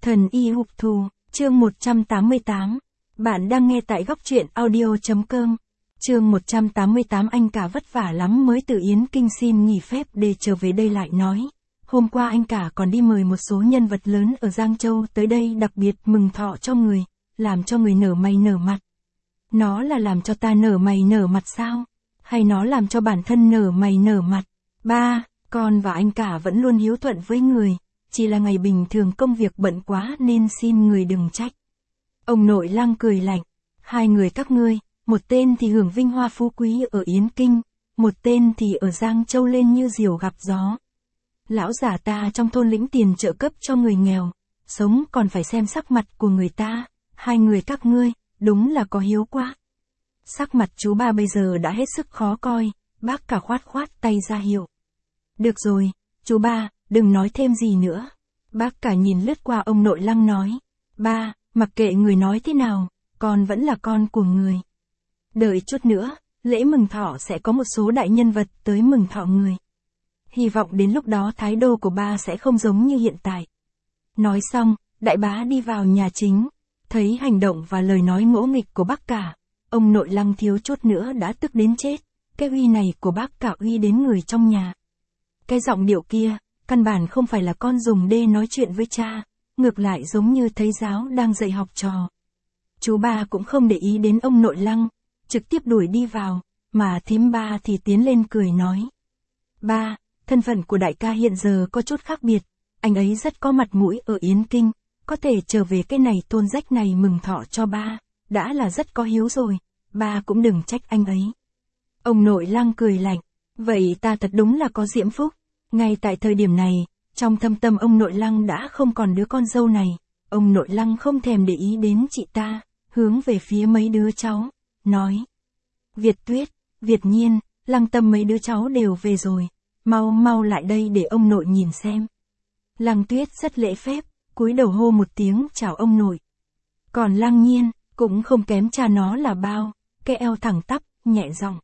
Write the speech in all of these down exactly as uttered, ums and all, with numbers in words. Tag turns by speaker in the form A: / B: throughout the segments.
A: Thần y hục thù, chương một trăm tám mươi tám. Bạn đang nghe tại góc truyện audio.com. Chương một trăm tám mươi tám. Anh cả vất vả lắm mới từ Yến Kinh xin nghỉ phép để trở về đây lại nói. Hôm qua anh cả còn đi mời một số nhân vật lớn ở Giang Châu tới đây đặc biệt mừng thọ cho người, làm cho người nở mày nở mặt. Nó là làm cho ta nở mày nở mặt sao? Hay nó làm cho bản thân nở mày nở mặt? Ba, con và anh cả vẫn luôn hiếu thuận với người. Chỉ là ngày bình thường công việc bận quá nên xin người đừng trách. Ông nội Lăng cười lạnh. Hai người các ngươi, một tên thì hưởng vinh hoa phú quý ở Yến Kinh, một tên thì ở Giang Châu lên như diều gặp gió. Lão già ta trong thôn lĩnh tiền trợ cấp cho người nghèo, sống còn phải xem sắc mặt của người ta. Hai người các ngươi, đúng là có hiếu quá. Sắc mặt chú ba bây giờ đã hết sức khó coi, bác cả khoát khoát tay ra hiệu. Được rồi, chú ba, đừng nói thêm gì nữa. Bác cả nhìn lướt qua ông nội Lăng nói. Ba, mặc kệ người nói thế nào, con vẫn là con của người. Đợi chút nữa, lễ mừng thọ sẽ có một số đại nhân vật tới mừng thọ người. Hy vọng đến lúc đó thái độ của ba sẽ không giống như hiện tại. Nói xong, đại bá đi vào nhà chính. Thấy hành động và lời nói ngỗ nghịch của bác cả, ông nội Lăng thiếu chút nữa đã tức đến chết. Cái uy này của bác cả uy đến người trong nhà. Cái giọng điệu kia, căn bản không phải là con dùng đê nói chuyện với cha, ngược lại giống như thầy giáo đang dạy học trò. Chú ba cũng không để ý đến ông nội Lăng, trực tiếp đuổi đi vào, mà thím ba thì tiến lên cười nói. Ba, thân phận của đại ca hiện giờ có chút khác biệt, anh ấy rất có mặt mũi ở Yến Kinh, có thể trở về cái này tôn rách này mừng thọ cho ba, đã là rất có hiếu rồi, ba cũng đừng trách anh ấy. Ông nội Lăng cười lạnh, vậy ta thật đúng là có diễm phúc. Ngay tại thời điểm này, trong thâm tâm ông nội Lăng đã không còn đứa con dâu này, ông nội Lăng không thèm để ý đến chị ta, hướng về phía mấy đứa cháu, nói. Việt Tuyết, Việt Nhiên, Lăng Tâm mấy đứa cháu đều về rồi, mau mau lại đây để ông nội nhìn xem. Lăng Tuyết rất lễ phép, cúi đầu hô một tiếng chào ông nội. Còn Lăng Nhiên, cũng không kém cha nó là bao, cái eo thẳng tắp, nhẹ giọng.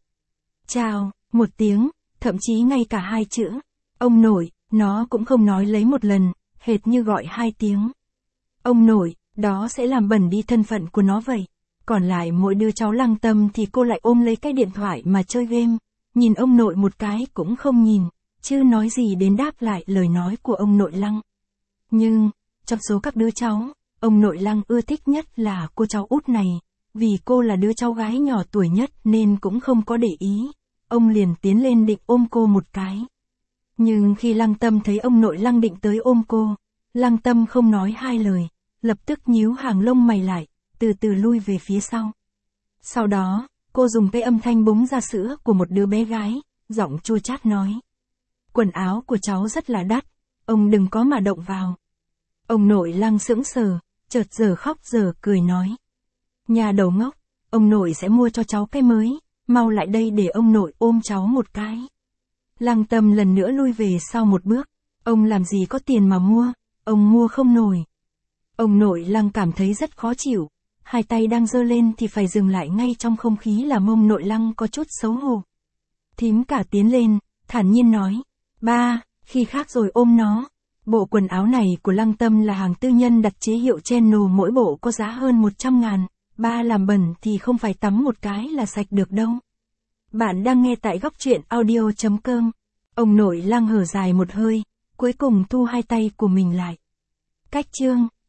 A: Chào, một tiếng, thậm chí ngay cả hai chữ. Ông nội, nó cũng không nói lấy một lần, hệt như gọi hai tiếng. Ông nội, đó sẽ làm bẩn đi thân phận của nó vậy. Còn lại mỗi đứa cháu Lăng Tâm thì cô lại ôm lấy cái điện thoại mà chơi game, nhìn ông nội một cái cũng không nhìn, chứ nói gì đến đáp lại lời nói của ông nội Lăng. Nhưng, trong số các đứa cháu, ông nội Lăng ưa thích nhất là cô cháu út này, vì cô là đứa cháu gái nhỏ tuổi nhất nên cũng không có để ý. Ông liền tiến lên định ôm cô một cái. Nhưng khi Lăng Tâm thấy ông nội Lăng định tới ôm cô, Lăng Tâm không nói hai lời, lập tức nhíu hàng lông mày lại, từ từ lui về phía sau. Sau đó, cô dùng cái âm thanh búng ra sữa của một đứa bé gái, giọng chua chát nói. Quần áo của cháu rất là đắt, ông đừng có mà động vào. Ông nội Lăng sững sờ, chợt giờ khóc giờ cười nói. Nhà đầu ngốc, ông nội sẽ mua cho cháu cái mới, mau lại đây để ông nội ôm cháu một cái. Lăng Tâm lần nữa lui về sau một bước, ông làm gì có tiền mà mua, ông mua không nổi. Ông nội Lăng cảm thấy rất khó chịu, hai tay đang giơ lên thì phải dừng lại ngay trong không khí làm ông nội Lăng có chút xấu hổ. Thím cả tiến lên, thản nhiên nói, ba, khi khác rồi ôm nó. Bộ quần áo này của Lăng Tâm là hàng tư nhân đặt chế hiệu Channel, mỗi bộ có giá hơn một trăm ngàn, ba làm bẩn thì không phải tắm một cái là sạch được đâu. Bạn đang nghe tại góc truyện audio.com. Ông nội Lăng hở dài một hơi, cuối cùng thu hai tay của mình lại. Cách chương